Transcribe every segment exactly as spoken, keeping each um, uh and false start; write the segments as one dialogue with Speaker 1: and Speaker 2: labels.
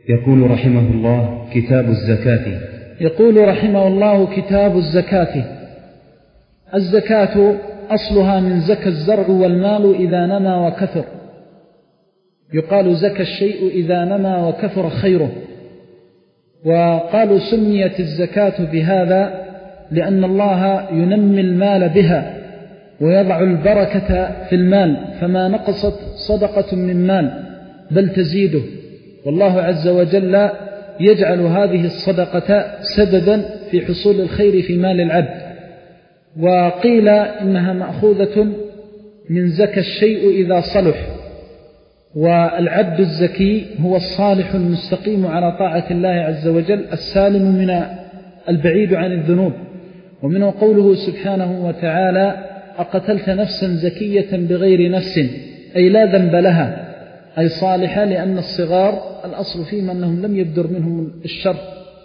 Speaker 1: يقول رحمه الله: كتاب الزكاة.
Speaker 2: يقول رحمه الله: كتاب الزكاة. الزكاة أصلها من زكى الزرع والمال إذا نمى وكثر، يقال زكى الشيء إذا نمى وكثر خيره. وقالوا سميت الزكاة بهذا لأن الله ينمي المال بها ويضع البركة في المال، فما نقصت صدقة من مال بل تزيده، والله عز وجل يجعل هذه الصدقة سببا في حصول الخير في مال العبد. وقيل إنها مأخوذة من زكى الشيء إذا صلح، والعبد الزكي هو الصالح المستقيم على طاعة الله عز وجل السالم من البعيد عن الذنوب. ومنه قوله سبحانه وتعالى: أقتلت نفسا زكية بغير نفس، أي لا ذنب لها، أي صالحة، لأن الصغار الأصل فيهم أنهم لم يبدر منهم الشر.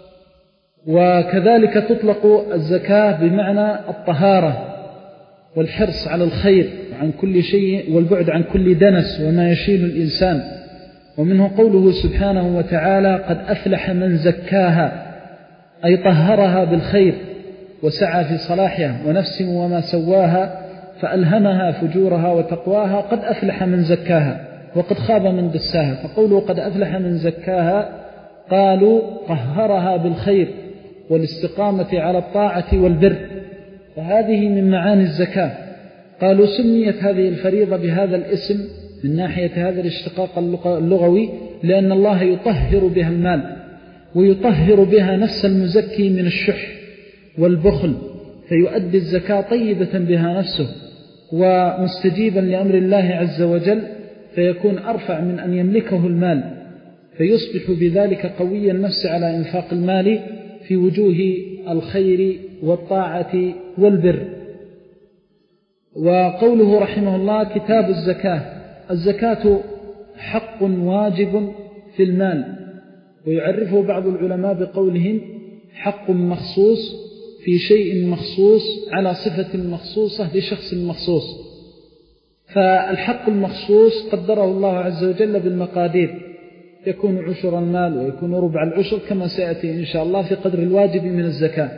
Speaker 2: وكذلك تطلق الزكاة بمعنى الطهارة والحرص على الخير عن كل شيء والبعد عن كل دنس وما يشيل الإنسان. ومنه قوله سبحانه وتعالى: قد أفلح من زكاها، أي طهرها بالخير وسعى في صلاحها، ونفس وما سواها فألهمها فجورها وتقواها، قد أفلح من زكاها وقد خاب من دساها. فقوله قد أفلح من زكاها قالوا طهرها بالخير والاستقامة على الطاعة والبر، فهذه من معاني الزكاة. قالوا سميت هذه الفريضة بهذا الاسم من ناحية هذا الاشتقاق اللغوي لأن الله يطهر بها المال ويطهر بها نفس المزكي من الشح والبخل، فيؤدي الزكاة طيبة بها نفسه ومستجيبا لأمر الله عز وجل، فيكون أرفع من أن يملكه المال، فيصبح بذلك قوي النفس على إنفاق المال في وجوه الخير والطاعة والبر. وقوله رحمه الله: كتاب الزكاة. الزكاة حق واجب في المال، ويعرفه بعض العلماء بقولهم حق مخصوص في شيء مخصوص على صفة مخصوصة لشخص مخصوص. فالحق المخصوص قدره الله عز وجل بالمقادير، يكون عشر المال ويكون ربع العشر كما سيأتي إن شاء الله في قدر الواجب من الزكاة.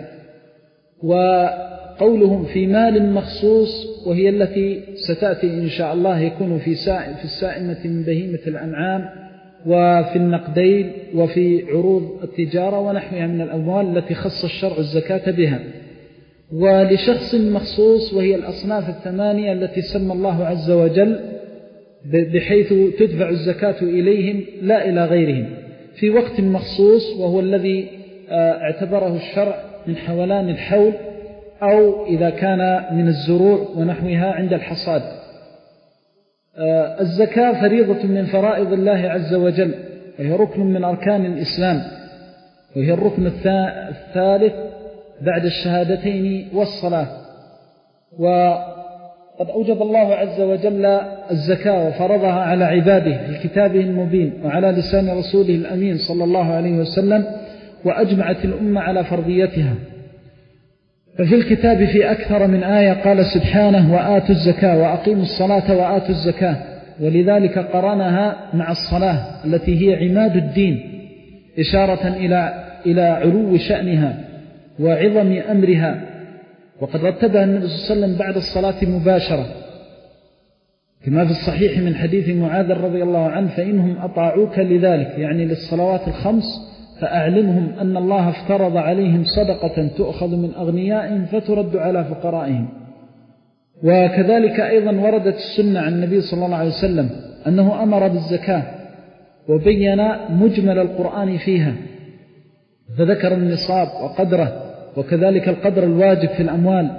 Speaker 2: وقولهم في مال مخصوص وهي التي ستأتي إن شاء الله يكون في في السائمة من بهيمة الأنعام وفي النقدين وفي عروض التجارة ونحوها من الأموال التي خص الشرع الزكاة بها. ولشخص مخصوص وهي الأصناف الثمانية التي سمى الله عز وجل بحيث تدفع الزكاة إليهم لا إلى غيرهم في وقت مخصوص، وهو الذي اعتبره الشرع من حولان الحول، أو إذا كان من الزروع ونحوها عند الحصاد. الزكاة فريضة من فرائض الله عز وجل، وهي ركن من أركان الإسلام، وهي الركن الثالث بعد الشهادتين والصلاة. وقد أوجب الله عز وجل الزكاة وفرضها على عباده في كتابه المبين وعلى لسان رسوله الأمين صلى الله عليه وسلم، وأجمعت الأمة على فرضيتها. ففي الكتاب في أكثر من آية قال سبحانه: وآتوا الزكاة وأقيموا الصلاة وآتوا الزكاة، ولذلك قرنها مع الصلاة التي هي عماد الدين، إشارة إلى إلى علو شأنها وعظم أمرها. وقد رتبها النبي صلى الله عليه وسلم بعد الصلاة مباشرة كما في الصحيح من حديث معاذ رضي الله عنه: فإنهم أطاعوك لذلك، يعني للصلوات الخمس، فأعلمهم أن الله افترض عليهم صدقة تؤخذ من أغنيائهم فترد على فقرائهم. وكذلك أيضا وردت السنة عن النبي صلى الله عليه وسلم أنه أمر بالزكاة وبين مجمل القرآن فيها، فذكر النصاب وقدره، وكذلك القدر الواجب في الأموال،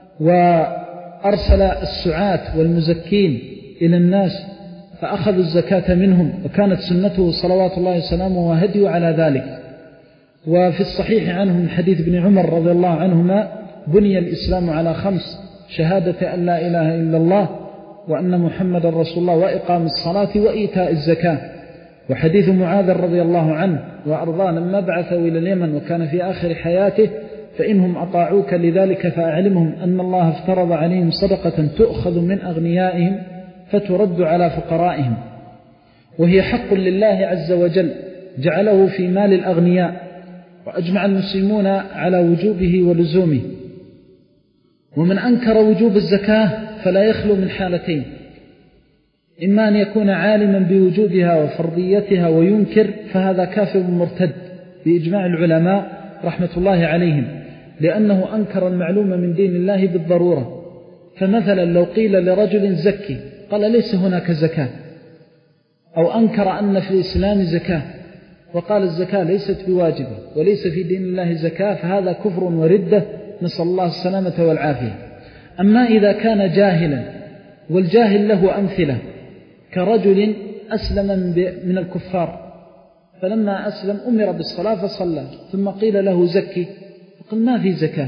Speaker 2: وأرسل السعاة والمزكين إلى الناس فأخذوا الزكاة منهم، وكانت سنته صلوات الله وسلامه وهديه على ذلك. وفي الصحيح عنه من حديث ابن عمر رضي الله عنهما: بني الإسلام على خمس: شهادة أن لا إله إلا الله وأن محمد رسول الله وإقام الصلاة وإيتاء الزكاة. وحديث معاذ رضي الله عنه وأرضاه لما بعثه إلى اليمن وكان في آخر حياته: فإنهم أطاعوك لذلك فأعلمهم أن الله افترض عليهم صدقة تؤخذ من أغنيائهم فترد على فقرائهم. وهي حق لله عز وجل، جعله في مال الأغنياء، وأجمع المسلمون على وجوبه ولزومه. ومن أنكر وجوب الزكاة فلا يخلو من حالتين: إما أن يكون عالما بوجوبها وفرضيتها وينكر، فهذا كافر مرتد بإجماع العلماء رحمة الله عليهم، لأنه أنكر المعلوم من دين الله بالضرورة. فمثلا لو قيل لرجل زكي قال ليس هناك زكاة، أو أنكر أن في الإسلام زكاة وقال الزكاة ليست بواجبة وليس في دين الله زكاة، فهذا كفر وردة، نسأل الله السلامة والعافية. أما إذا كان جاهلا، والجاهل له أمثلة، كرجل أسلم من الكفار، فلما أسلم أمر بالصلاة فصلى، ثم قيل له زكي فقال ما في زكاة،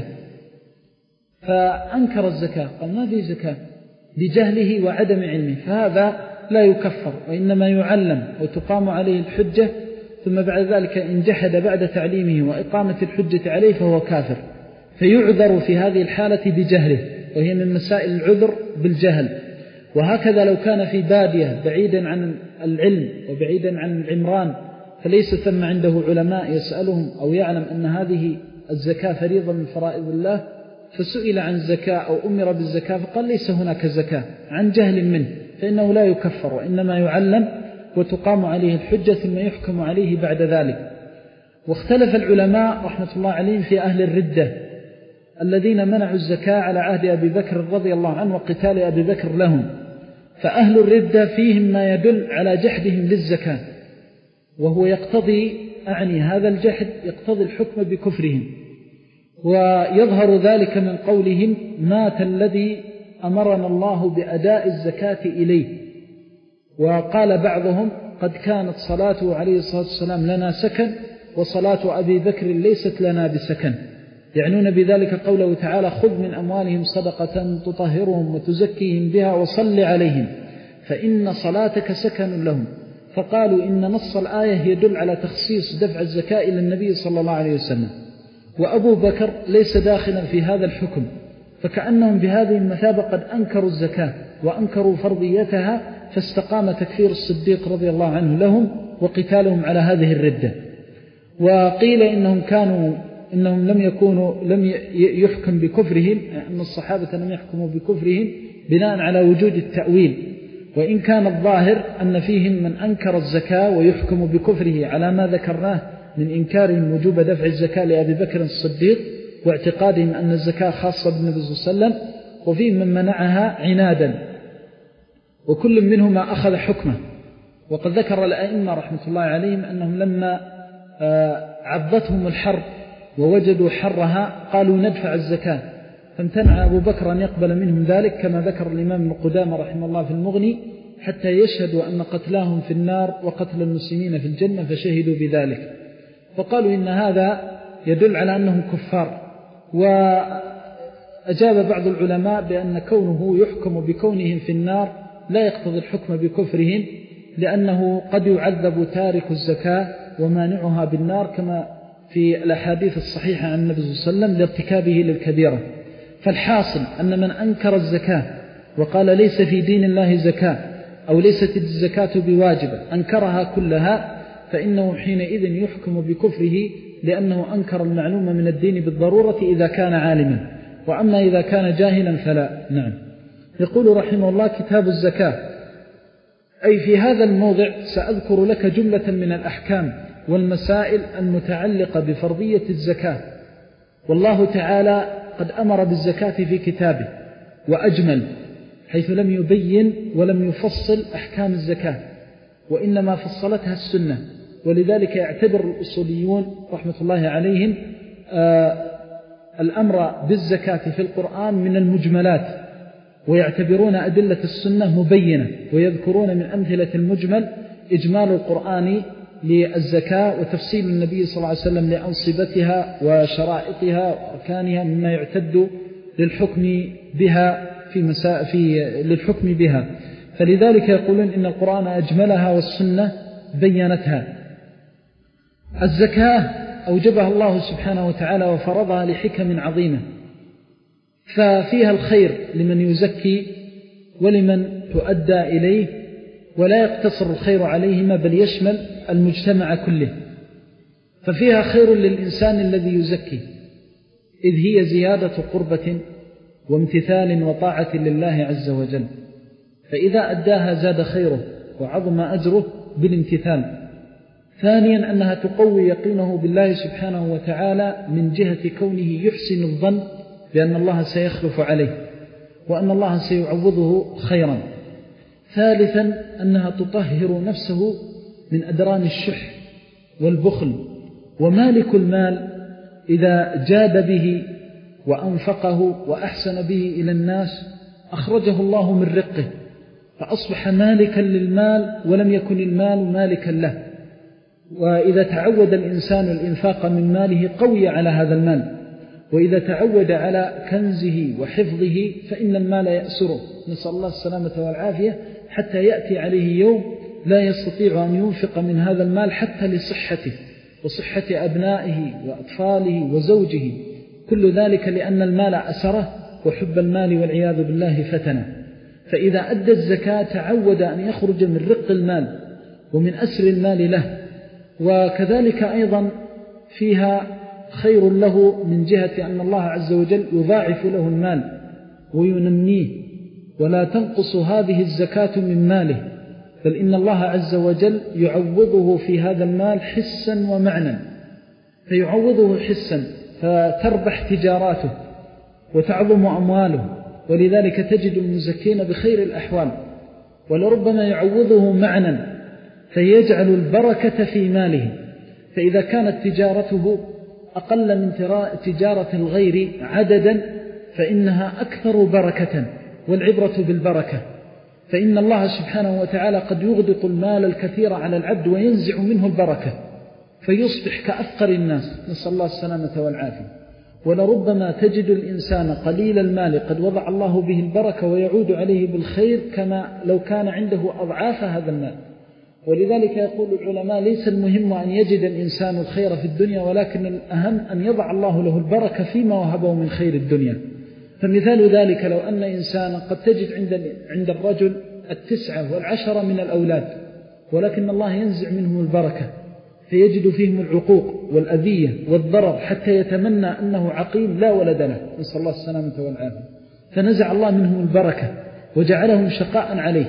Speaker 2: فأنكر الزكاة قال ما في زكاة لجهله وعدم علمه، فهذا لا يكفر وإنما يعلم وتقام عليه الحجة، ثم بعد ذلك إن جحد بعد تعليمه وإقامة الحجة عليه فهو كافر، فيعذر في هذه الحالة بجهله، وهي من مسائل العذر بالجهل. وهكذا لو كان في بادية بعيدا عن العلم وبعيدا عن العمران، فليس ثم عنده علماء يسألهم أو يعلم أن هذه الزكاة فريضة من فرائض الله، فسئل عن الزكاة أو أمر بالزكاة فقال ليس هناك زكاة عن جهل منه، فإنه لا يكفر وإنما يعلم وتقام عليه الحجة ثم يحكم عليه بعد ذلك. واختلف العلماء رحمة الله عليهم في أهل الردة الذين منعوا الزكاة على عهد أبي بكر رضي الله عنه وقتال أبي بكر لهم. فأهل الردة فيهم ما يدل على جحدهم للزكاة، وهو يقتضي أعني هذا الجحد يقتضي الحكم بكفرهم، ويظهر ذلك من قولهم مات الذي أمرنا الله بأداء الزكاة إليه. وقال بعضهم قد كانت صلاته عليه الصلاة والسلام لنا سكن، وصلاة أبي بكر ليست لنا بسكن، يعنون بذلك قوله تعالى خذ من أموالهم صدقة تطهرهم وتزكيهم بها وصل عليهم فإن صلاتك سكن لهم. فقالوا إن نص الآية يدل على تخصيص دفع الزكاة إلى النبي صلى الله عليه وسلم، وأبو بكر ليس داخلا في هذا الحكم، فكأنهم بهذه المثابة قد أنكروا الزكاة وأنكروا فرضيتها، فاستقام تكفير الصديق رضي الله عنه لهم وقتالهم على هذه الردة. وقيل إنهم كانوا إنهم لم يكونوا لم يحكم بكفرهم، أن الصحابة لم يحكموا بكفرهم بناء على وجود التأويل، وإن كان الظاهر أن فيهم من أنكر الزكاة ويحكم بكفره على ما ذكرناه من إنكارهم وجوب دفع الزكاة لأبي بكر الصديق واعتقادهم أن الزكاة خاصة بالنبي صلى الله عليه وسلم، وفيهم من منعها عنادا، وكل منهما أخذ حكمه. وقد ذكر الأئمة رحمة الله عليهم أنهم لما عضتهم الحرب ووجدوا حرها قالوا ندفع الزكاة، فامتنع أبو بكر أن يقبل منهم ذلك، كما ذكر الإمام ابن قدامة رحمه الله في المغني، حتى يشهدوا أن قتلاهم في النار وقتل المسلمين في الجنة، فشهدوا بذلك. فقالوا إن هذا يدل على أنهم كفار. وأجاب بعض العلماء بأن كونه يحكم بكونهم في النار لا يقتضي الحكم بكفرهم، لأنه قد يعذب تارك الزكاة ومانعها بالنار، كما في الأحاديث الصحيحة عن النبي صلى الله عليه وسلم لارتكابه للكبيرة. فالحاصل أن من أنكر الزكاة وقال ليس في دين الله زكاة أو ليست الزكاة بواجبة، أنكرها كلها، فإنه حينئذ يحكم بكفره، لأنه أنكر المعلوم من الدين بالضرورة إذا كان عالما، وأما إذا كان جاهلا فلا. نعم. يقول رحمه الله كتاب الزكاة، أي في هذا الموضع سأذكر لك جملة من الأحكام والمسائل المتعلقة بفرضية الزكاة. والله تعالى قد أمر بالزكاة في كتابه وأجمل، حيث لم يبين ولم يفصل أحكام الزكاة، وإنما فصلتها السنة. ولذلك يعتبر الأصوليون رحمة الله عليهم آه الأمر بالزكاة في القرآن من المجملات، ويعتبرون أدلة السنة مبينة، ويذكرون من أمثلة المجمل إجمال القرآن للزكاة وتفصيل النبي صلى الله عليه وسلم لأنصبتها وشرائطها وأركانها مما يعتد للحكم بها في مساء في للحكم بها. فلذلك يقولون إن القرآن أجملها والسنة بينتها. الزكاة أوجبها الله سبحانه وتعالى وفرضها لحكم عظيمة، ففيها الخير لمن يزكي ولمن تؤدى إليه، ولا يقتصر الخير عليهما بل يشمل المجتمع كله، ففيها خير للإنسان الذي يزكي، إذ هي زيادة قربة وامتثال وطاعة لله عز وجل، فإذا أداها زاد خيره وعظم أجره بالامتثال. ثانيا أنها تقوي يقينه بالله سبحانه وتعالى من جهة كونه يحسن الظن بأن الله سيخلف عليه وأن الله سيعوضه خيرا. ثالثا أنها تطهر نفسه من أدران الشح والبخل، ومالك المال إذا جاد به وأنفقه وأحسن به إلى الناس أخرجه الله من رقه فأصبح مالكا للمال ولم يكن المال مالكا له. وإذا تعود الإنسان الإنفاق من ماله قوي على هذا المال، وإذا تعود على كنزه وحفظه فإن المال يأسره، نسأل الله السلامة والعافية، حتى يأتي عليه يوم لا يستطيع أن ينفق من هذا المال حتى لصحته وصحة أبنائه وأطفاله وزوجه، كل ذلك لأن المال أسره وحب المال والعياذ بالله فتنه. فإذا أدى الزكاة تعود أن يخرج من رق المال ومن أسر المال له. وكذلك أيضا فيها خير له من جهة أن الله عز وجل يضاعف له المال وينميه، ولا تنقص هذه الزكاة من ماله، بل إن الله عز وجل يعوضه في هذا المال حسا ومعنى، فيعوضه حسا فتربح تجاراته وتعظم أمواله، ولذلك تجد المزكين بخير الأحوال. ولربما يعوضه معنى فيجعل البركة في ماله، فإذا كانت تجارته أقل من تجارة الغير عددا فإنها أكثر بركة، والعبرة بالبركة. فإن الله سبحانه وتعالى قد يغدق المال الكثير على العبد وينزع منه البركة فيصبح كأفقر الناس، نسأل الله السلامة والعافية. ولربما تجد الإنسان قليل المال قد وضع الله به البركة ويعود عليه بالخير كما لو كان عنده أضعاف هذا المال. ولذلك يقول العلماء ليس المهم أن يجد الإنسان الخير في الدنيا، ولكن الأهم أن يضع الله له البركة فيما وهبه من خير الدنيا. فمثال ذلك لو أن إنسانا قد تجد عند عند الرجل التسعة والعشرة من الأولاد، ولكن الله ينزع منهم البركة فيجد فيهم العقوق والأذية والضرر حتى يتمنى أنه عقيم لا ولد له، نسأل الله السلامة والعافية، فنزع الله منهم البركة وجعلهم شقاء عليه.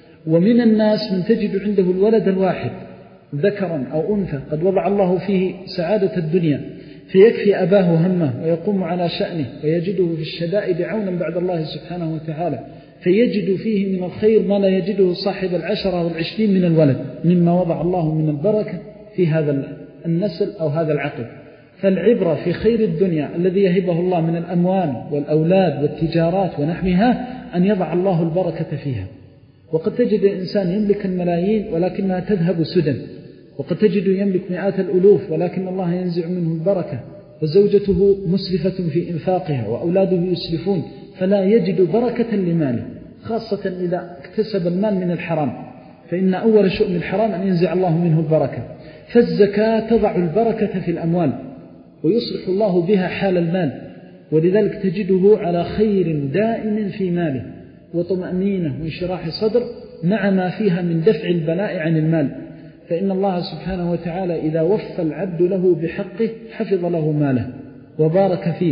Speaker 2: ومن الناس من تجد عنده الولد الواحد ذكرا أو أنثى قد وضع الله فيه سعادة الدنيا فيكفي أباه همه ويقوم على شأنه ويجده في الشدائد عونا بعد الله سبحانه وتعالى، فيجد فيه من الخير ما لا يجده صاحب العشرة والعشرين من الولد مما وضع الله من البركة في هذا النسل أو هذا العقل. فالعبرة في خير الدنيا الذي يهبه الله من الأموال والأولاد والتجارات ونحوها أن يضع الله البركة فيها. وقد تجد الإنسان يملك الملايين ولكنها تذهب سدى، وقد تجد يملك مئات الألوف ولكن الله ينزع منه البركة، وزوجته مسرفة في إنفاقها وأولاده يسرفون فلا يجد بركة لماله، خاصة إذا اكتسب المال من الحرام، فإن أول شؤم الحرام أن ينزع الله منه البركة. فالزكاة تضع البركة في الأموال ويصلح الله بها حال المال، ولذلك تجده على خير دائم في ماله وطمأنينة وانشراح صدر مع ما فيها من دفع البلاء عن المال. فإن الله سبحانه وتعالى إذا وفى العبد له بحقه حفظ له ماله وبارك فيه.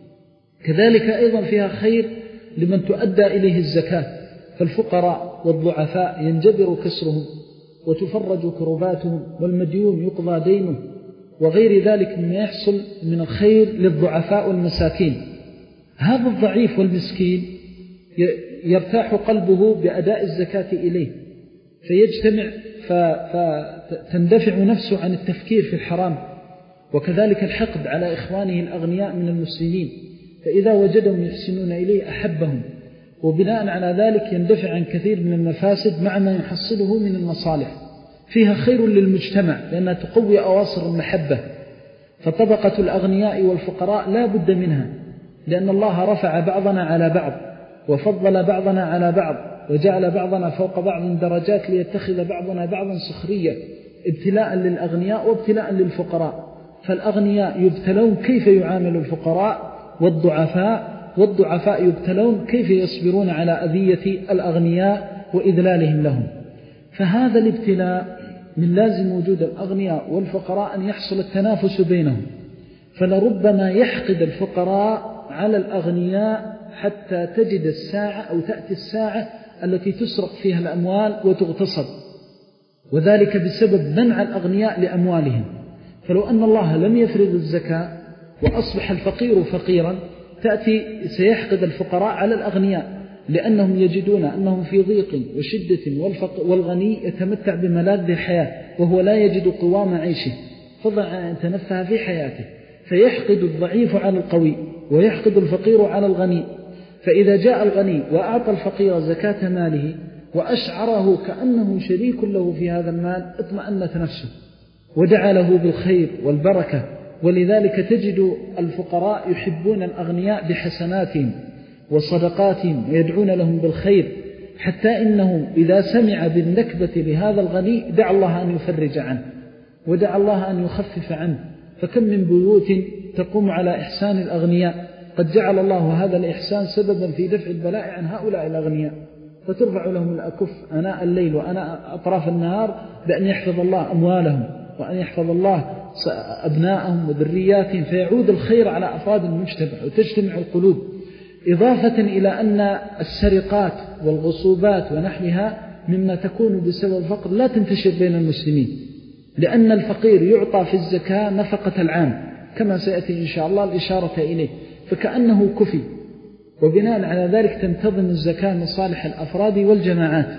Speaker 2: كذلك أيضا فيها خير لمن تؤدى إليه الزكاة، فالفقراء والضعفاء ينجبر كسرهم وتفرج كرباتهم، والمديون يقضى دينه، وغير ذلك مما يحصل من الخير للضعفاء والمساكين. هذا الضعيف والمسكين يرتاح قلبه بأداء الزكاة إليه فيجتمع فتندفع نفسه عن التفكير في الحرام، وكذلك الحقد على إخوانه الأغنياء من المسلمين، فإذا وجدهم يحسنون إليه أحبهم، وبناء على ذلك يندفع عن كثير من المفاسد مع ما يحصله من المصالح. فيها خير للمجتمع لأنها تقوي أواصر المحبة، فطبقة الأغنياء والفقراء لا بد منها، لأن الله رفع بعضنا على بعض وفضل بعضنا على بعض وجعل بعضنا فوق بعض درجات ليتخذ بعضنا بعضا سخرية، ابتلاء للأغنياء وابتلاء للفقراء. فالأغنياء يبتلون كيف يعامل الفقراء والضعفاء، والضعفاء يبتلون كيف يصبرون على أذية الأغنياء وإذلالهم لهم. فهذا الابتلاء من لازم وجود الأغنياء والفقراء أن يحصل التنافس بينهم، فلربما يحقد الفقراء على الأغنياء حتى تجد الساعة أو تأتي الساعة التي تسرق فيها الأموال وتغتصب، وذلك بسبب منع الأغنياء لأموالهم. فلو أن الله لم يفرض الزكاة وأصبح الفقير فقيرا، تأتي سيحقد الفقراء على الأغنياء، لأنهم يجدون أنهم في ضيق وشدة، والغني يتمتع بملاذ الحياة وهو لا يجد قوام عيشه، فضع أن يتنفها في حياته، فيحقد الضعيف على القوي ويحقد الفقير على الغني. فإذا جاء الغني وأعطى الفقير زكاة ماله وأشعره كأنه شريك له في هذا المال، اطمأنت نفسه ودعا له بالخير والبركة. ولذلك تجد الفقراء يحبون الأغنياء بحسناتهم وصدقاتهم ويدعون لهم بالخير، حتى إنه إذا سمع بالنكبة لهذا الغني دعا الله أن يفرج عنه ودعا الله أن يخفف عنه. فكم من بيوت تقوم على إحسان الأغنياء، قد جعل الله هذا الإحسان سببا في دفع البلاء عن هؤلاء الأغنياء، فترفع لهم الأكف أناء الليل وأناء أطراف النهار بأن يحفظ الله أموالهم وأن يحفظ الله أبناءهم وذرياتهم، فيعود الخير على أفراد المجتمع وتجتمع القلوب. إضافة إلى أن السرقات والغصوبات ونحوها مما تكون بسبب الفقر لا تنتشر بين المسلمين، لأن الفقير يعطى في الزكاة نفقة العام كما سيأتي إن شاء الله الإشارة إليه، فكأنه كفي، وبناء على ذلك تنتظم الزكاة لصالح الأفراد والجماعات.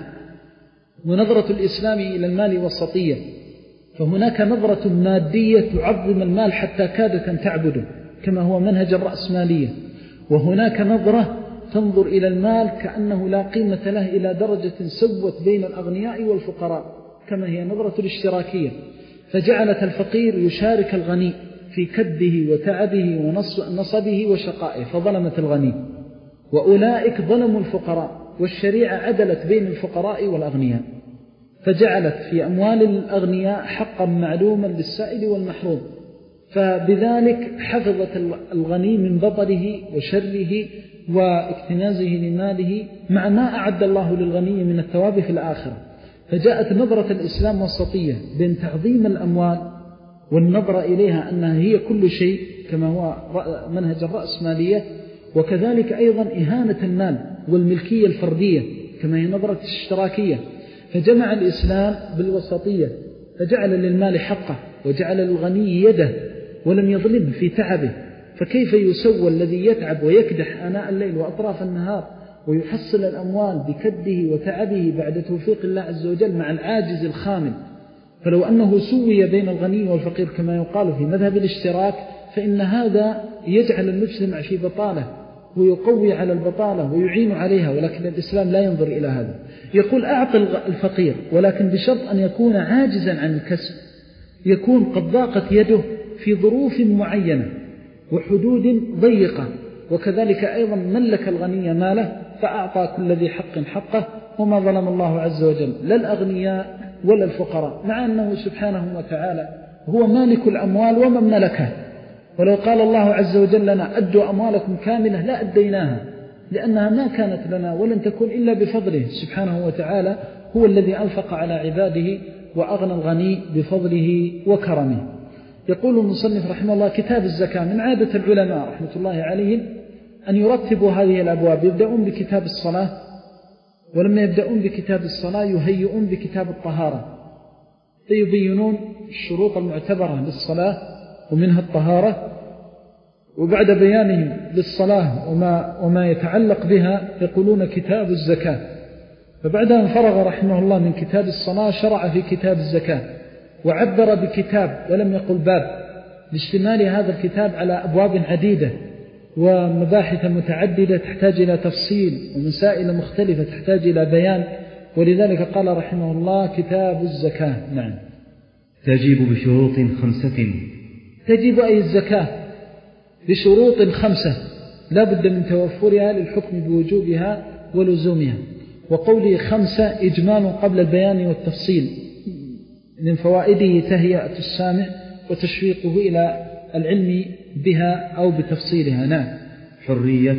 Speaker 2: ونظرة الإسلام إلى المال وسطية، فهناك نظرة مادية تعظم المال حتى كادت أن تعبده كما هو منهج الرأسمالية، وهناك نظرة تنظر إلى المال كأنه لا قيمة له إلى درجة سوت بين الأغنياء والفقراء كما هي نظرة الاشتراكية، فجعلت الفقير يشارك الغني في كده وتعبه ونصبه وشقائه، فظلمت الغني، وأولئك ظلموا الفقراء، والشريعة عدلت بين الفقراء والأغنياء، فجعلت في أموال الأغنياء حقا معلوما للسائل والمحروم، فبذلك حفظت الغني من بطره وشره واكتنازه لماله مع ما أعد الله للغني من الثواب في الآخرة. فجاءت نظرة الإسلام وسطية بين تعظيم الأموال والنظرة إليها أنها هي كل شيء كما هو منهج الرأسمالية، وكذلك أيضا إهانة المال والملكية الفردية كما هي نظرة الاشتراكية. فجمع الإسلام بالوسطية، فجعل للمال حقه وجعل للغني يده ولم يظلمه في تعبه. فكيف يسوى الذي يتعب ويكدح آناء الليل وأطراف النهار ويحصل الأموال بكده وتعبه بعد توفيق الله عز وجل مع العاجز الخامل؟ فلو أنه سوي بين الغني والفقير كما يقال في مذهب الاشتراك، فإن هذا يجعل المجتمع في بطالة ويقوي على البطالة ويعين عليها، ولكن الإسلام لا ينظر إلى هذا. يقول أعطي الفقير ولكن بشرط أن يكون عاجزا عن الكسب، يكون قد ضاقت يده في ظروف معينة وحدود ضيقة، وكذلك أيضا ملك الغني ماله فأعطى كل ذي حق حقه، وما ظلم الله عز وجل لا الأغنياء ولا الفقراء، مع أنه سبحانه وتعالى هو مالك الأموال ومن ملكها. ولو قال الله عز وجل لنا أدوا أموالكم كاملة لا أديناها، لأنها ما كانت لنا ولن تكون إلا بفضله سبحانه وتعالى، هو الذي أنفق على عباده وأغنى الغني بفضله وكرمه. يقول المصنف رحمه الله: كتاب الزكاة. من عادة العلماء رحمة الله عليهم أن يرتبوا هذه الأبواب، يبدأون بكتاب الصلاة، ولما يبدأون بكتاب الصلاة يهيئون بكتاب الطهارة، فيبينون الشروط المعتبرة للصلاة ومنها الطهارة، وبعد بيانهم للصلاة وما, وما يتعلق بها يقولون كتاب الزكاة. فبعد أن فرغ رحمه الله من كتاب الصلاة شرع في كتاب الزكاة، وعبر بكتاب ولم يقل باب، لاشتمال هذا الكتاب على أبواب عديدة ومباحث متعددة تحتاج إلى تفصيل، ومسائل مختلفة تحتاج إلى بيان، ولذلك قال رحمه الله كتاب الزكاة. نعم.
Speaker 1: تجب بشروط خمسة.
Speaker 2: تجب أي الزكاة بشروط خمسة لا بد من توفرها للحكم بوجوبها ولزومها. وقوله خمسة إجمال قبل البيان والتفصيل، من فوائده تهيئة السامع وتشويقه إلى العلم بها أو بتفصيلها. نعم.
Speaker 1: حرية.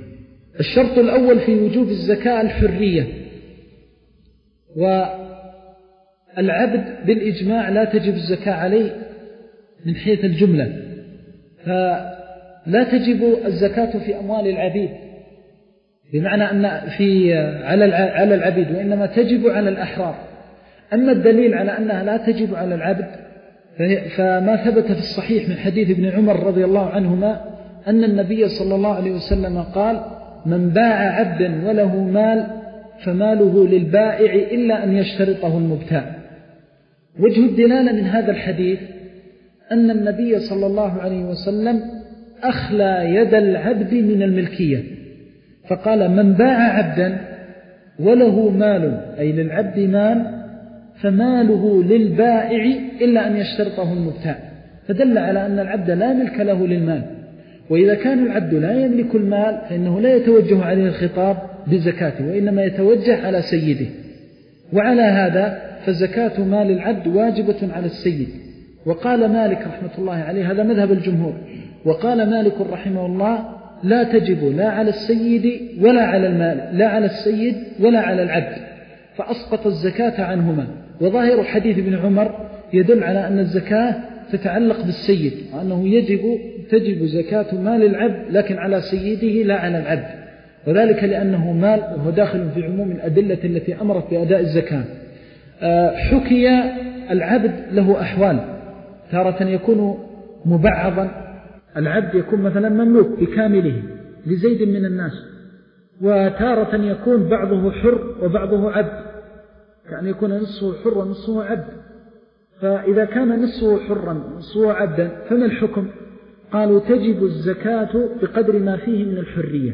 Speaker 2: الشرط الأول في وجوب الزكاة الحرية، العبد بالإجماع لا تجب الزكاة عليه من حيث الجملة، فلا تجب الزكاة في أموال العبيد بمعنى أن في على العبيد، وإنما تجب على الأحرار. أما الدليل على أنها لا تجب على العبد فما ثبت في الصحيح من حديث ابن عمر رضي الله عنهما أن النبي صلى الله عليه وسلم قال: من باع عبدا وله مال فماله للبائع إلا أن يشترطه المبتاع. وجه الدلالة من هذا الحديث أن النبي صلى الله عليه وسلم أخلى يد العبد من الملكية، فقال: من باع عبدا وله مال، أي للعبد مال، فماله للبائع إلا أن يشترطه المبتاع، فدل على أن العبد لا ملك له للمال. وإذا كان العبد لا يملك المال فإنه لا يتوجه عليه الخطاب بزكاته، وإنما يتوجه على سيده. وعلى هذا فزكاة مال العبد واجبة على السيد. وقال مالك رحمة الله عليه، هذا مذهب الجمهور، وقال مالك رحمه الله: لا تجب لا على السيد ولا على المال، لا على السيد ولا على العبد، فأسقط الزكاة عنهما. وظاهر حديث ابن عمر يدل على أن الزكاة تتعلق بالسيد، وأنه يجب تجب زكاة مال العبد لكن على سيده لا على العبد، وذلك لأنه مال وهو داخل في عموم الأدلة التي أمرت بأداء الزكاة. حكي العبد له أحوال، تارة يكون مبعضا، العبد يكون مثلا مملوك بكامله لزيد من الناس، وتارة يكون بعضه حر وبعضه عبد، كأن يكون نصفه حر ونصفه عبد. فإذا كان نصفه حرا ونصفه عبدا فما الحكم؟ قالوا: تجب الزكاة بقدر ما فيه من الحرية،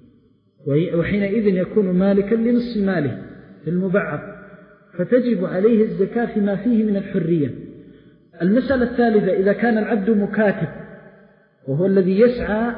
Speaker 2: وحينئذ يكون مالكا لنصف ماله في المبعض، فتجب عليه الزكاة فيما فيه من الحرية. المسألة الثالثة: إذا كان العبد مكاتب وهو الذي يسعى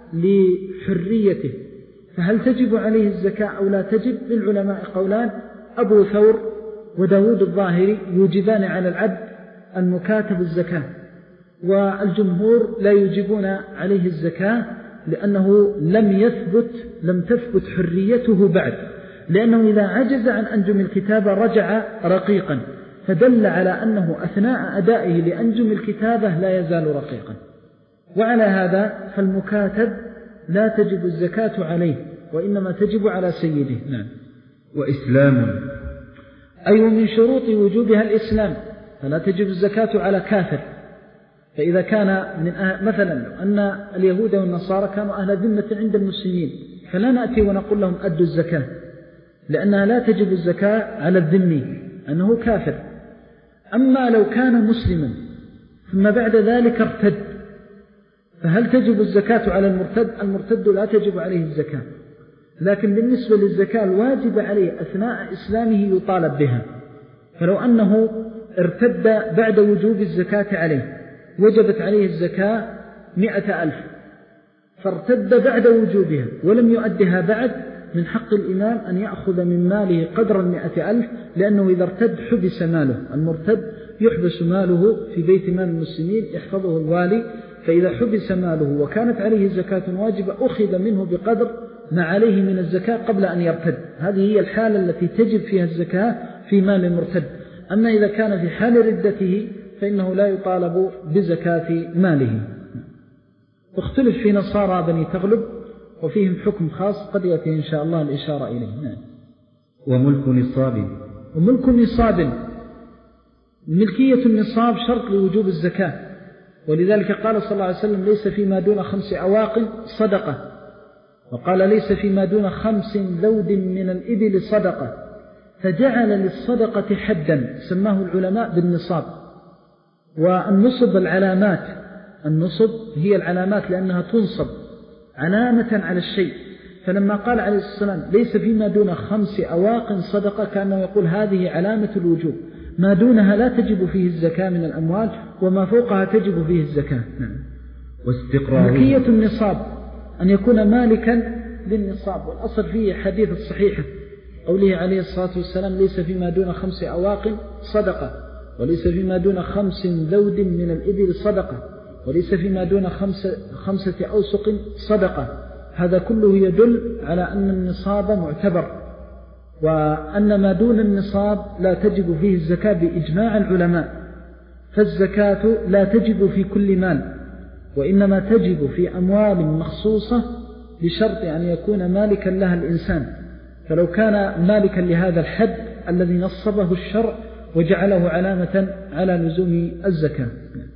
Speaker 2: لحريته، فهل تجب عليه الزكاة أو لا تجب؟ للعلماء قولان: أبو ثور وداود الظاهري يوجبان على العبد المكاتب الزكاة، والجمهور لا يجبون عليه الزكاة لأنه لم يثبت لم تثبت حريته بعد، لأنه إذا عجز عن أنجم الكتابة رجع رقيقا، فدل على أنه أثناء أدائه لأنجم الكتابة لا يزال رقيقا. وعلى هذا فالمكاتب لا تجب الزكاة عليه، وإنما تجب على سيده. نعم.
Speaker 1: وإسلام،
Speaker 2: أي من شروط وجوبها الإسلام، فلا تجب الزكاة على كافر. فإذا كان من أهل مثلا أن اليهود والنصارى كانوا أهل ذمة عند المسلمين، فلا نأتي ونقول لهم أدوا الزكاة، لأنها لا تجب الزكاة على الذمي أنه كافر. أما لو كان مسلما ثم بعد ذلك ارتد، فهل تجب الزكاة على المرتد؟ المرتد لا تجب عليه الزكاة، لكن بالنسبة للزكاة الواجب عليه أثناء إسلامه يطالب بها. فلو أنه ارتد بعد وجوب الزكاة عليه وجبت عليه الزكاة مئة ألف، فارتد بعد وجوبها ولم يؤدها بعد، من حق الإمام أن يأخذ من ماله قدر المئة ألف، لأنه إذا ارتد حبس ماله. المرتد يحبس ماله في بيت مال المسلمين يحفظه الوالي، فإذا حبس ماله وكانت عليه زكاة واجبة أخذ منه بقدر ما عليه من الزكاة قبل أن يرتد. هذه هي الحالة التي تجب فيها الزكاة في مال المرتد. أما إذا كان في حال ردته فإنه لا يطالب بزكاة ماله. اختلف في نصارى بني تغلب وفيهم حكم خاص قد يأتي إن شاء الله الإشارة إليه. نعم.
Speaker 1: وملك نصاب،
Speaker 2: وملك نصاب، ملكية النصاب شرط لوجوب الزكاة، ولذلك قال صلى الله عليه وسلم: ليس فيما دون خمس أواق صدقة، وقال: ليس فيما دون خمس ذود من الإبل صدقة، فجعل للصدقة حدا سماه العلماء بالنصاب. والنصب العلامات، النصب هي العلامات لأنها تنصب علامة على الشيء، فلما قال عليه الصلاة والسلام: ليس فيما دون خمس أواق صدقة، كأنه يقول هذه علامة الوجوب، ما دونها لا تجب فيه الزكاة من الأموال، وما فوقها تجب فيه الزكاة.
Speaker 1: واستقرار
Speaker 2: ملكية النصاب أن يكون مالكا للنصاب، والأصل فيه حديث الصحيحة قوله عليه الصلاة والسلام: ليس فيما دون خمس أواق صدقة، وليس فيما دون خمس ذود من الإبل صدقة، وليس فيما دون خمسة, خمسة أوسق صدقة. هذا كله يدل على أن النصاب معتبر، وأن ما دون النصاب لا تجب فيه الزكاة بإجماع العلماء، فالزكاة لا تجب في كل مال، وإنما تجب في أموال مخصوصة بشرط أن يكون مالكا لها الإنسان. فلو كان مالكا لهذا الحد الذي نصبه الشرع وجعله علامة على لزوم الزكاة.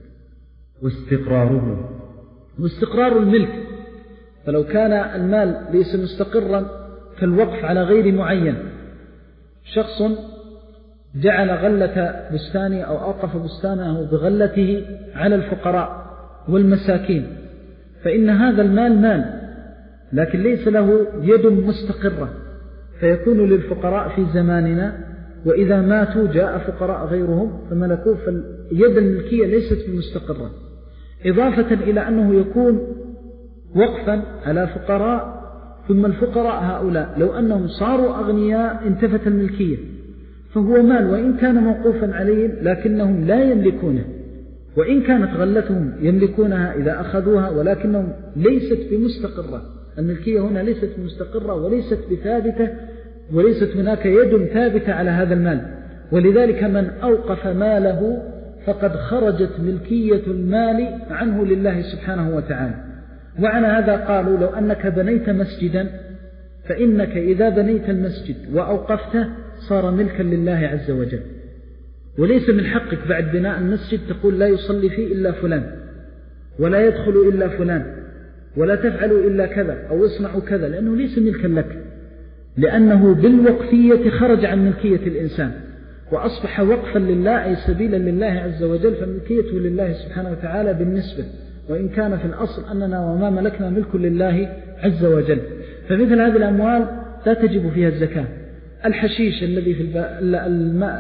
Speaker 1: واستقراره
Speaker 2: واستقرار الملك، فلو كان المال ليس مستقرا كالوقف على غير معين، شخص جعل غلة بستانه أو أوقف بستانه بغلته على الفقراء والمساكين، فإن هذا المال مال لكن ليس له يد مستقرة، فيكون للفقراء في زماننا، وإذا ماتوا جاء فقراء غيرهم فملكوه، فاليد الملكية ليست مستقرة، إضافة إلى أنه يكون وقفا على فقراء، ثم الفقراء هؤلاء لو أنهم صاروا أغنياء انتفت الملكية، فهو مال وإن كان موقوفا عليهم لكنهم لا يملكونه، وإن كانت غلتهم يملكونها إذا أخذوها، ولكنهم ليست بمستقرة. الملكية هنا ليست مستقرة وليست بثابتة، وليست هناك يد ثابتة على هذا المال. ولذلك من أوقف ماله فقد خرجت ملكية المال عنه لله سبحانه وتعالى. وعلى هذا قالوا لو أنك بنيت مسجدا فإنك إذا بنيت المسجد وأوقفته صار ملكا لله عز وجل، وليس من حقك بعد بناء المسجد تقول لا يصلي فيه إلا فلان، ولا يدخل إلا فلان، ولا تفعل إلا كذا أو يصنع كذا، لأنه ليس ملكا لك، لأنه بالوقفية خرج عن ملكية الإنسان وأصبح وقفا لله أي سبيلا لله عز وجل، فملكيته لله سبحانه وتعالى بالنسبة، وإن كان في الأصل أننا وما ملكنا ملك لله عز وجل. فمثل هذه الأموال لا تجب فيها الزكاة. الحشيش الذي في الماء،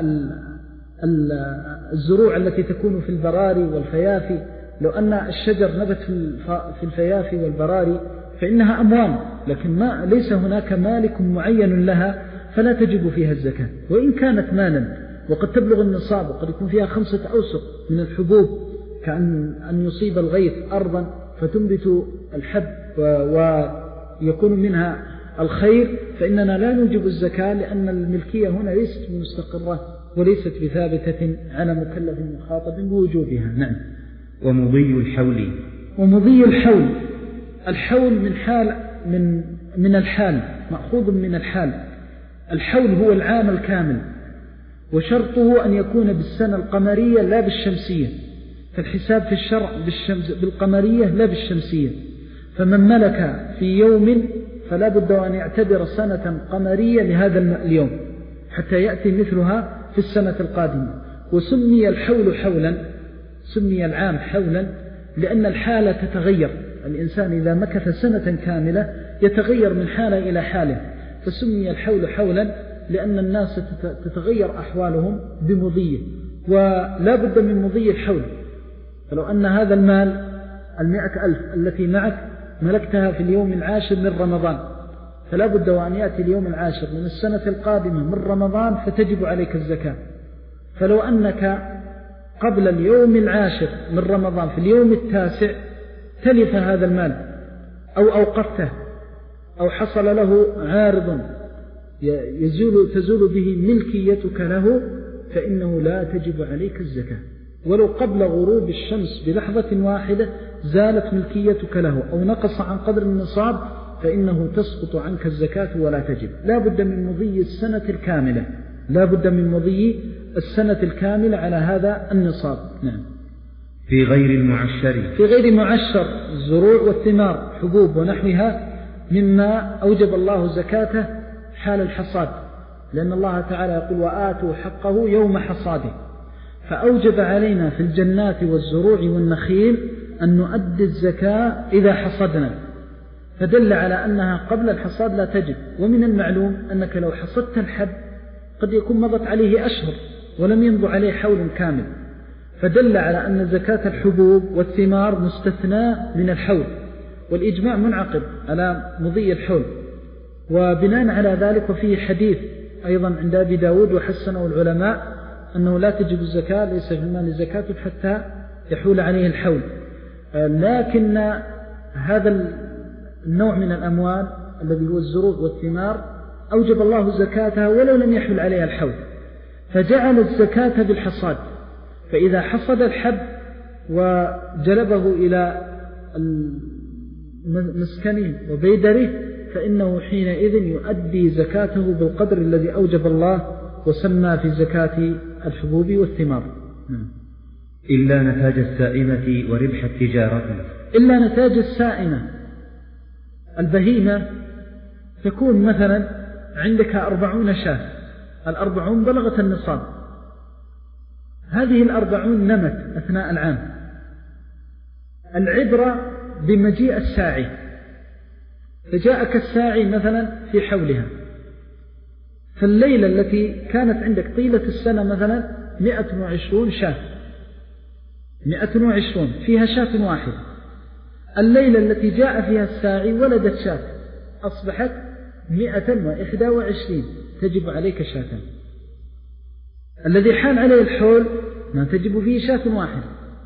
Speaker 2: الزروع التي تكون في البراري والفيافي، لو أن الشجر نبت في الفيافي والبراري فإنها أموال، لكن ما ليس هناك مالك معين لها فلا تجب فيها الزكاة، وإن كانت مالا وقد تبلغ النصاب، وقد يكون فيها خمسة أوسق من الحبوب، كأن أن يصيب الغيث أرضا فتنبت الحب ويكون منها الخير، فإننا لا نوجب الزكاة، لأن الملكية هنا ليست مستقرة وليست بثابتة على مكلف مخاطب بوجوبها. نعم.
Speaker 1: ومضي الحول
Speaker 2: ومضي الحول، الحول من حال من من الحال، مأخوذ من الحال. الحول هو العام الكامل، وشرطه أن يكون بالسنة القمرية لا بالشمسية، فالحساب في الشرع بالشمس بالقمرية لا بالشمسية، فمن ملك في يوم فلا بد أن يعتبر سنة قمرية لهذا اليوم حتى يأتي مثلها في السنة القادمة. وسمي الحول حولا، سمي العام حولا لأن الحالة تتغير، الإنسان إذا مكث سنة كاملة يتغير من حالة إلى حالة، فسمي الحول حولا لأن الناس تتغير أحوالهم بمضيه، ولا بد من مضي الحول. فلو أن هذا المال المئة ألف التي معك ملكتها في اليوم العاشر من رمضان، فلا بد وأن يأتي اليوم العاشر من السنة القادمة من رمضان فتجب عليك الزكاة. فلو أنك قبل اليوم العاشر من رمضان في اليوم التاسع تلف هذا المال أو أوقفته أو حصل له عارض يزول تزول به ملكيتك له، فإنه لا تجب عليك الزكاة. ولو قبل غروب الشمس بلحظة واحدة زالت ملكيتك له أو نقص عن قدر النصاب فإنه تسقط عنك الزكاة ولا تجب. لا بد من مضي السنة الكاملة، لا بد من مضي السنة الكاملة على هذا النصاب. نعم.
Speaker 1: في غير المعشر،
Speaker 2: في غير معشر الزروع والثمار حبوب ونحوها مما أوجب الله زكاته حال الحصاد، لأن الله تعالى يقول وآتوا حقه يوم حصاده، فأوجب علينا في الجنات والزروع والنخيل أن نؤدي الزكاة إذا حصدنا، فدل على أنها قبل الحصاد لا تجب. ومن المعلوم أنك لو حصدت الحب قد يكون مضت عليه أشهر ولم يمض عليه حول كامل، فدل على أن زكاة الحبوب والثمار مستثناء من الحول، والإجماع منعقد على مضي الحول. وبناء على ذلك وفيه حديث أيضا عند أبي داود وحسنه العلماء أنه لا تجب الزكاة، ليس في المال زكاة حتى يحول عليه الحول. لكن هذا النوع من الأموال الذي هو الزروع والثمار أوجب الله زكاتها ولو لم يحل عليها الحول، فجعل الزكاة بالحصاد، فإذا حصد الحب وجلبه إلى مسكنه وبيدره فإنه حينئذ يؤدي زكاته بالقدر الذي أوجب الله وسمى في زكاة الحبوب والثمار.
Speaker 1: إلا نتاج السائمة وربح التجارة.
Speaker 2: إلا نتاج السائمة، البهيمة تكون مثلا عندك أربعون شاة، الأربعون بلغت النصاب، هذه الأربعون نمت أثناء العام. العبرة بمجيء الساعي، فجاءك الساعي مثلا في حولها، فالليلة التي كانت عندك طيلة السنة مثلا مئة وعشرون شاة، مئة وعشرون فيها شاة واحدة، الليلة التي جاء فيها الساعي ولدت شاة أصبحت مئة وإحدى وعشرين، تجب عليك شاتان. الذي حال عليه الحول ما تجب فيه شاة واحدة،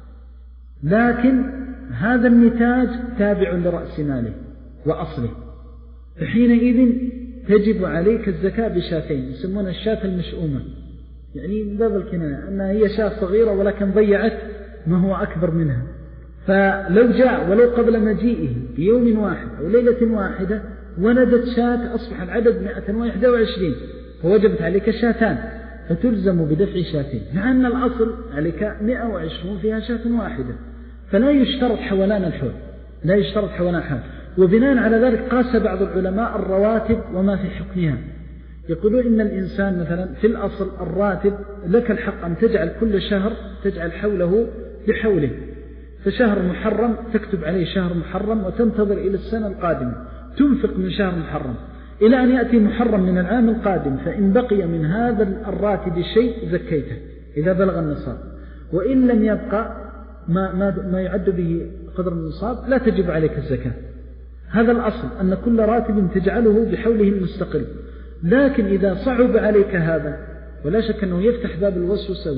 Speaker 2: لكن هذا النتاج تابع لرأس ماله وأصله، فحينئذ تجب عليك الزكاة بشاتين، يسمون الشاة المشؤومة، يعني من باب الكناية أنها هي شاة صغيرة ولكن ضيعت ما هو أكبر منها. فلو جاء ولو قبل مجيئه بيوم واحد أو ليلة واحدة ولدت شاة أصبح العدد مئة وإحدى وعشرين، فوجبت عليك شاتان، فتلزم بدفع شاتين، مع أن الأصل عليك مئة وعشرون فيها شاة واحدة، فلا يشترط حولان الحول، لا يشترط حولان الحول. وبناء على ذلك قاس بعض العلماء الرواتب وما في حكمها، يقولون إن الإنسان مثلا في الأصل الراتب لك الحق أن تجعل كل شهر تجعل حوله بحوله، فشهر محرم تكتب عليه شهر محرم وتنتظر إلى السنة القادمة، تنفق من شهر محرم إلى أن يأتي محرم من العام القادم، فإن بقي من هذا الراتب شيء زكيته إذا بلغ النصاب، وإن لم يبقى ما, ما, ما يعد به قدر النصاب لا تجب عليك الزكاة. هذا الأصل أن كل راتب تجعله بحوله المستقل. لكن إذا صعب عليك هذا، ولا شك أنه يفتح باب الوسوسة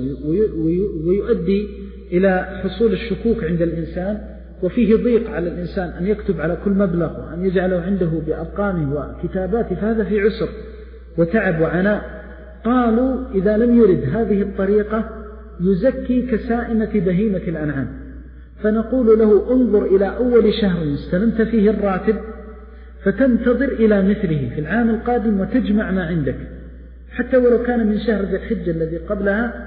Speaker 2: ويؤدي إلى حصول الشكوك عند الإنسان، وفيه ضيق على الإنسان أن يكتب على كل مبلغ وأن يجعله عنده بأرقامه وكتاباته، فهذا في عسر وتعب وعناء. قالوا إذا لم يرد هذه الطريقة يزكي كسائمة بهيمة الأنعام، فنقول له انظر إلى أول شهر استلمت فيه الراتب فتنتظر إلى مثله في العام القادم وتجمع ما عندك، حتى ولو كان من شهر ذي الحجة الذي قبلها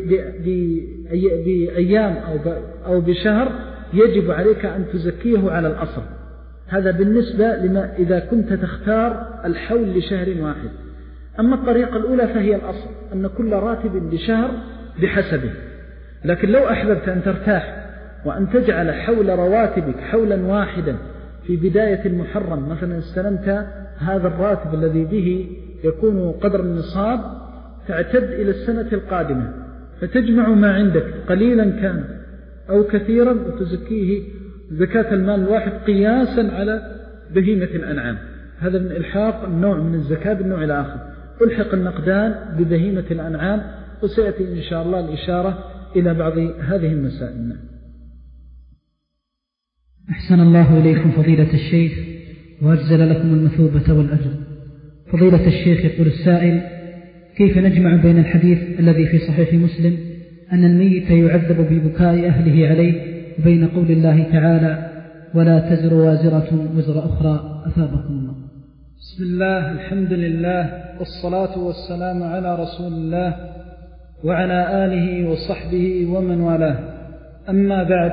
Speaker 2: بأيام أو بشهر، يجب عليك أن تزكيه على الأصل. هذا بالنسبة لما إذا كنت تختار الحول لشهر واحد. أما الطريقة الأولى فهي الأصل أن كل راتب لشهر بحسبه، لكن لو أحببت أن ترتاح وأن تجعل حول رواتبك حولا واحدا في بداية المحرم، مثلا استلمت هذا الراتب الذي به يكون قدر النصاب، تعتد إلى السنة القادمة فتجمع ما عندك قليلا كان أو كثيرا وتزكيه زكاة المال الواحد قياسا على بهيمة الأنعام. هذا من إلحاق النوع من الزكاة بالنوع الآخر، ألحق النقدان ببهيمة الأنعام، وسيأتي إن شاء الله الإشارة إلى بعض هذه المسائل.
Speaker 3: أحسن الله إليكم فضيلة الشيخ وأجزل لكم المثوبة والأجر. فضيلة الشيخ يقول السائل: كيف نجمع بين الحديث الذي في صحيح مسلم أن الميت يعذب ببكاء أهله عليه وبين قول الله تعالى: ولا تزر وازرة وزر أخرى؟ أثابكم الله.
Speaker 2: بسم الله، الحمد لله، والصلاة والسلام على رسول الله وعلى آله وصحبه ومن والاه. أما بعد،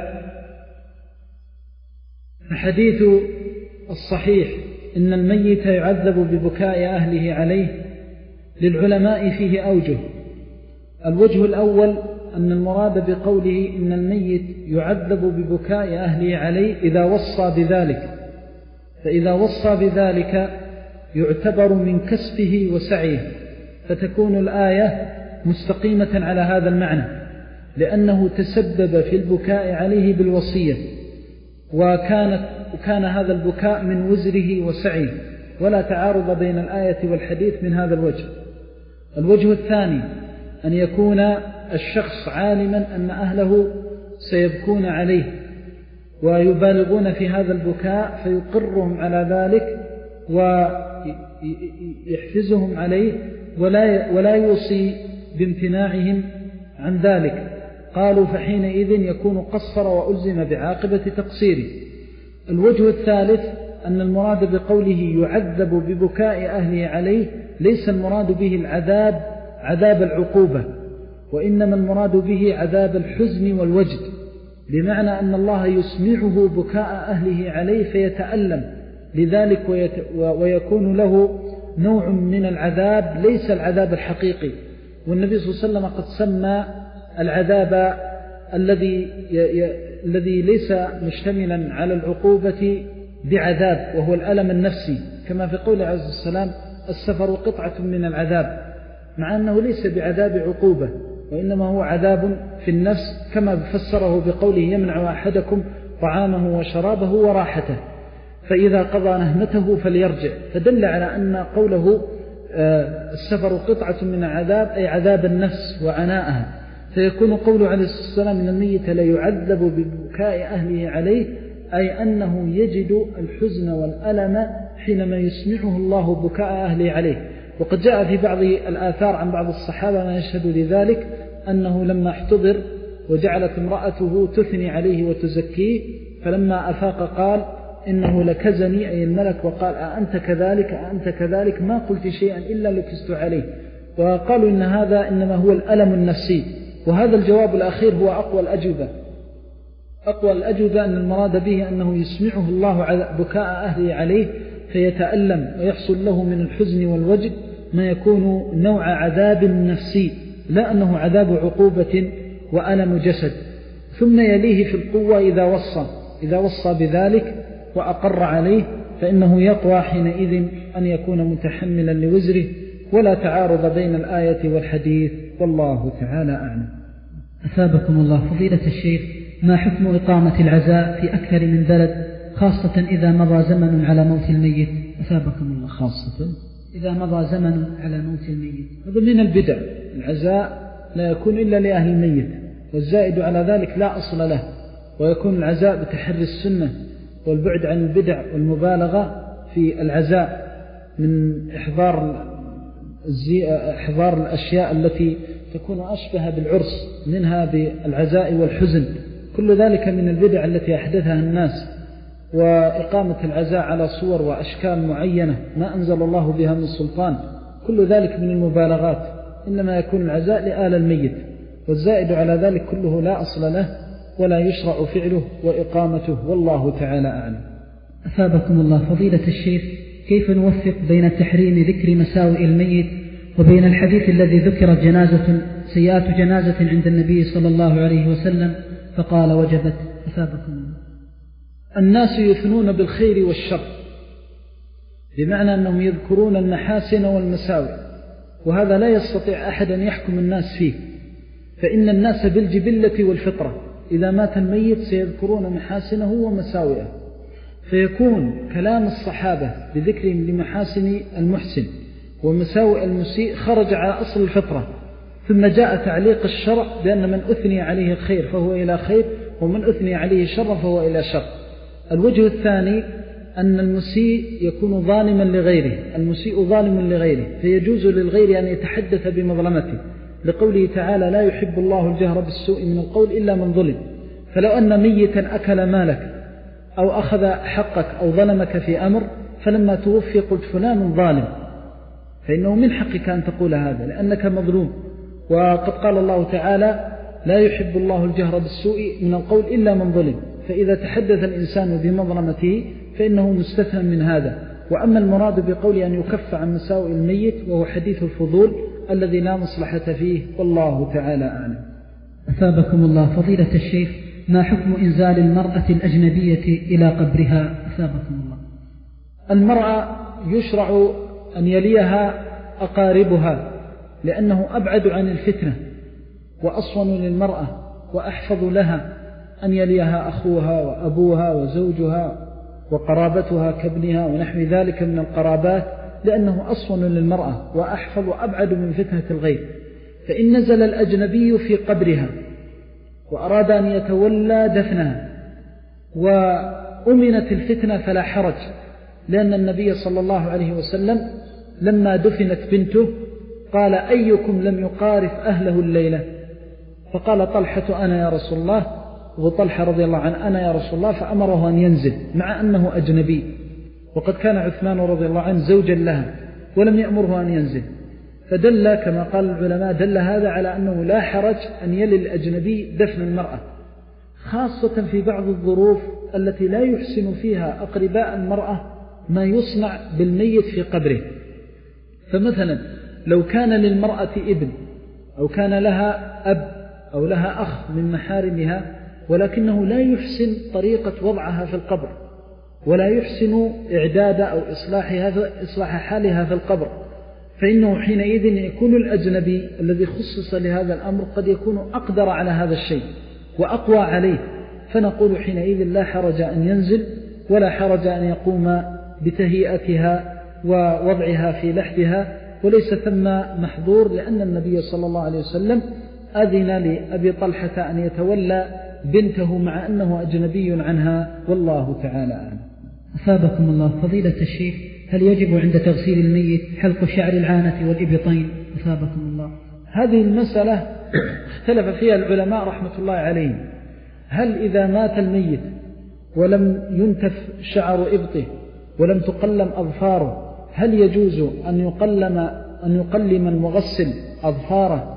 Speaker 2: الحديث الصحيح إن الميت يعذب ببكاء أهله عليه للعلماء فيه أوجه. الوجه الأول أن المراد بقوله إن الميت يعذب ببكاء أهله عليه إذا وصى بذلك، فإذا وصى بذلك يعتبر من كسبه وسعيه، فتكون الآية مستقيمة على هذا المعنى، لأنه تسبب في البكاء عليه بالوصية، وكانت وكان هذا البكاء من وزره وسعيه، ولا تعارض بين الآية والحديث من هذا الوجه. الوجه الثاني أن يكون الشخص عالما أن أهله سيبكون عليه ويبالغون في هذا البكاء، فيقرهم على ذلك ويحفزهم عليه ولا ولا يوصي بامتناعهم عن ذلك. قالوا فحينئذ يكون قصر وألزم بعاقبة تقصيره. الوجه الثالث أن المراد بقوله يعذب ببكاء أهله عليه ليس المراد به العذاب عذاب العقوبة، وإنما المراد به عذاب الحزن والوجد، بمعنى أن الله يسمعه بكاء أهله عليه فيتألم لذلك ويكون له نوع من العذاب ليس العذاب الحقيقي. والنبي صلى الله عليه وسلم قد سمى العذاب الذي الذي ليس مشتملا على العقوبة بعذاب، وهو الألم النفسي، كما في قول عليه السلام السفر قطعة من العذاب، مع أنه ليس بعذاب عقوبة وإنما هو عذاب في النفس، كما فسره بقوله يمنع أحدكم طعامه وشرابه وراحته فإذا قضى نهمته فليرجع، فدل على أن قوله السفر قطعة من العذاب أي عذاب النفس وعناءها. فيكون قول عليه السلام من الميت لا يعذب ببكاء أهله عليه أي أنه يجد الحزن والألم حينما يسمعه الله بكاء أهله عليه. وقد جاء في بعض الآثار عن بعض الصحابة ما يشهد لذلك أنه لما احتضر وجعلت امرأته تثني عليه وتزكيه فلما أفاق قال إنه لكزني أي الملك وقال أأنت كذلك أأنت كذلك ما قلت شيئا إلا لكست عليه. وقالوا إن هذا إنما هو الألم النفسي. وهذا الجواب الأخير هو أقوى الأجوبة. أقوى الأجوبة أن المراد به أنه يسمعه الله بكاء أهله عليه فيتألم ويحصل له من الحزن والوجد ما يكون نوع عذاب نفسي، لا أنه عذاب عقوبة وألم جسد. ثم يليه في القوة إذا وصى إذا وصى بذلك وأقر عليه فإنه يقوى حينئذ أن يكون متحملا لوزره، ولا تعارض بين الآية والحديث، والله تعالى أعلم.
Speaker 3: أثابكم الله فضيلة الشيخ، ما حكم إقامة العزاء في أكثر من بلد خاصة إذا مضى زمن على موت الميت؟ أثابكم الله.
Speaker 2: خاصة
Speaker 3: إذا مضى زمن على موت الميت،
Speaker 2: هذا من البدع. العزاء لا يكون إلا لأهل الميت، والزائد على ذلك لا أصل له، ويكون العزاء بتحري السنة والبعد عن البدع والمبالغة في العزاء من إحضار إحضار الأشياء التي تكون أشبه بالعرس منها بالعزاء والحزن، كل ذلك من البدع التي أحدثها الناس. وإقامة العزاء على صور وأشكال معينة ما أنزل الله بها من سلطان، كل ذلك من المبالغات، إنما يكون العزاء لآل الميت، والزائد على ذلك كله لا أصل له ولا يشرع فعله وإقامته، والله تعالى أعلم.
Speaker 3: أثابكم الله فضيلة الشيخ، كيف نوفق بين تحريم ذكر مساوئ الميت وبين الحديث الذي ذكرت جنازة سيئات جنازة عند النبي صلى الله عليه وسلم فقال وجبت؟ أثابكم الله.
Speaker 2: الناس يثنون بالخير والشر، بمعنى أنهم يذكرون المحاسن والمساوئ، وهذا لا يستطيع أحد أن يحكم الناس فيه، فإن الناس بالجبلة والفطرة إذا مات الميت سيذكرون محاسنه ومساوئه، فيكون كلام الصحابة بذكرهم لمحاسن المحسن ومساوئ المسيء خرج على أصل الفطرة. ثم جاء تعليق الشرع بأن من أثني عليه خير فهو إلى خير، ومن أثني عليه شر فهو إلى شر. الوجه الثاني أن المسيء يكون ظالما لغيره، المسيء ظالم لغيره، فيجوز للغير أن يتحدث بمظلمته، لقوله تعالى لا يحب الله الجهر بالسوء من القول إلا من ظلم. فلو أن ميتا أكل مالك أو أخذ حقك أو ظلمك في أمر، فلما توفي قلت فلان ظالم، فإنه من حقك أن تقول هذا لأنك مظلوم. وقد قال الله تعالى لا يحب الله الجهر بالسوء من القول إلا من ظلم، فإذا تحدث الإنسان بمظلمته فإنه مستثنى من هذا. وأما المراد بقول أن يكف عن مساوئ الميت وهو حديث الفضول الذي لا مصلحة فيه، والله تعالى أعلم.
Speaker 3: أثابكم الله فضيلة الشيخ، ما حكم إنزال المرأة الأجنبية إلى قبرها؟ أثابكم الله.
Speaker 2: المرأة يشرع أن يليها أقاربها، لأنه أبعد عن الفتنة وأصون للمرأة وأحفظ لها أن يليها أخوها وأبوها وزوجها وقرابتها كابنها ونحو ذلك من القرابات، لأنه أصون للمرأة وأحفظ وأبعد من فتنة الغير. فإن نزل الأجنبي في قبرها وأراد أن يتولى دفنها وأمنت الفتنة فلا حرج، لأن النبي صلى الله عليه وسلم لما دفنت بنته قال أيكم لم يقارف أهله الليلة؟ فقال طلحة أنا يا رسول الله، وطلحة رضي الله عنه أنا يا رسول الله، فأمره أن ينزل مع أنه أجنبي، وقد كان عثمان رضي الله عنه زوجا لها ولم يأمره أن ينزل. فدل كما قال العلماء دل هذا على أنه لا حرج أن يلي الأجنبي دفن المرأة، خاصة في بعض الظروف التي لا يحسن فيها أقرباء المرأة ما يصنع بالميت في قبره. فمثلا لو كان للمرأة ابن أو كان لها أب أو لها أخ من محارمها ولكنه لا يحسن طريقة وضعها في القبر ولا يحسن إعداد أو إصلاحها إصلاح حالها في القبر، فإنه حينئذ يكون الأجنبي الذي خصص لهذا الأمر قد يكون أقدر على هذا الشيء وأقوى عليه، فنقول حينئذ لا حرج أن ينزل ولا حرج أن يقوم بتهيئتها ووضعها في لحدها، وليس ثم محظور، لأن النبي صلى الله عليه وسلم أذن لأبي طلحة أن يتولى بنته مع أنه أجنبي عنها، والله تعالى أعلم.
Speaker 3: أثابكم الله فضيلة الشيخ، هل يجب عند تغسيل الميت حلق شعر العانة والإبطين؟ أثابكم الله.
Speaker 2: هذه المسألة اختلف فيها العلماء رحمة الله عليهم، هل إذا مات الميت ولم ينتف شعر إبطه ولم تقلم أظفاره هل يجوز أن يقلم أن يقلم المغسل أظفاره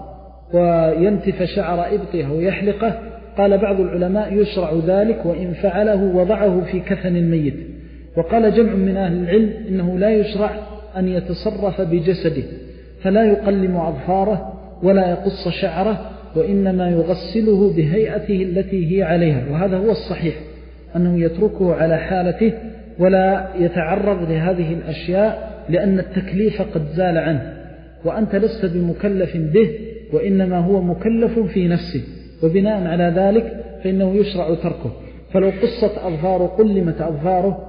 Speaker 2: وينتف شعر إبطه ويحلقه؟ قال بعض العلماء يشرع ذلك، وإن فعله وضعه في كفن الميت. وقال جمع من أهل العلم إنه لا يشرع أن يتصرف بجسده، فلا يقلم أظفاره ولا يقص شعره، وإنما يغسله بهيئته التي هي عليها، وهذا هو الصحيح، أنه يتركه على حالته ولا يتعرض لهذه الأشياء، لأن التكليف قد زال عنه، وأنت لست بمكلف به، وإنما هو مكلف في نفسه، وبناء على ذلك فإنه يشرع تركه. فلو قصت أظفاره قلمت أظفاره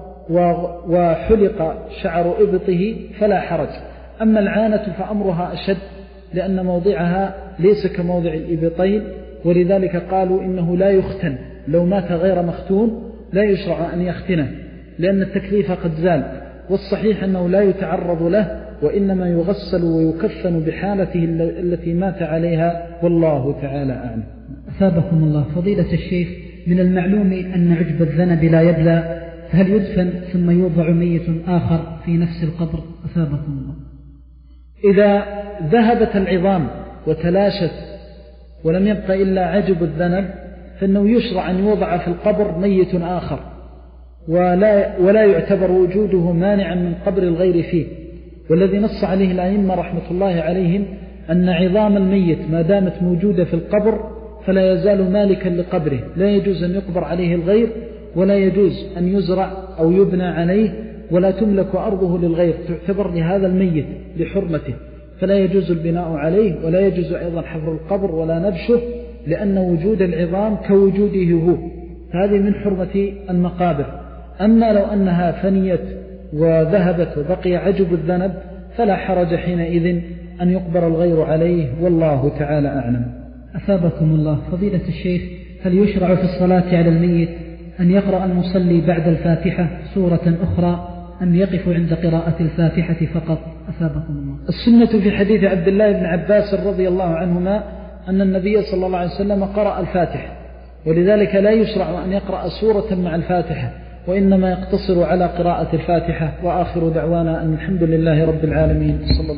Speaker 2: وحلق شعر إبطه فلا حرج. أما العانة فأمرها أشد، لأن موضعها ليس كموضع الإبطين، ولذلك قالوا إنه لا يختن، لو مات غير مختون لا يشرع أن يختنه، لأن التكليف قد زال، والصحيح أنه لا يتعرض له، وإنما يغسل ويكفن بحالته التي مات عليها، والله تعالى أعلم.
Speaker 3: أثابكم الله فضيلة الشيخ، من المعلوم أن عجب الذنب لا يبلى، فهل يدفن ثم يوضع ميت آخر في نفس القبر؟ أثابكم الله.
Speaker 2: إذا ذهبت العظام وتلاشت ولم يبقى إلا عجب الذنب فإنه يشرع أن يوضع في القبر ميت آخر، ولا, ولا يعتبر وجوده مانعا من قبر الغير فيه. والذي نص عليه الأئمة رحمة الله عليهم أن عظام الميت ما دامت موجودة في القبر فلا يزال مالكا لقبره، لا يجوز أن يقبر عليه الغير، ولا يجوز أن يزرع أو يبنى عليه، ولا تملك أرضه للغير، تعتبر لهذا الميت لحرمته، فلا يجوز البناء عليه، ولا يجوز أيضا حفر القبر ولا نبشه، لأن وجود العظام كوجوده هو، هذه من حرمة المقابر. أما لو أنها فنيت وذهبت وبقي عجب الذنب فلا حرج حينئذ أن يقبر الغير عليه، والله تعالى أعلم.
Speaker 3: أثابكم الله فضيلة الشيخ، هل يشرع في الصلاة على الميت أن يقرأ المصلي بعد الفاتحة سورة أخرى أم يقف عند قراءة الفاتحة فقط؟ أثابكم الله.
Speaker 2: السنة في حديث عبد الله بن عباس رضي الله عنهما أن النبي صلى الله عليه وسلم قرأ الفاتحة، ولذلك لا يشرع أن يقرأ سورة مع الفاتحة، وإنما يقتصر على قراءة الفاتحة. وآخر دعوانا أن الحمد لله رب العالمين. صلى الله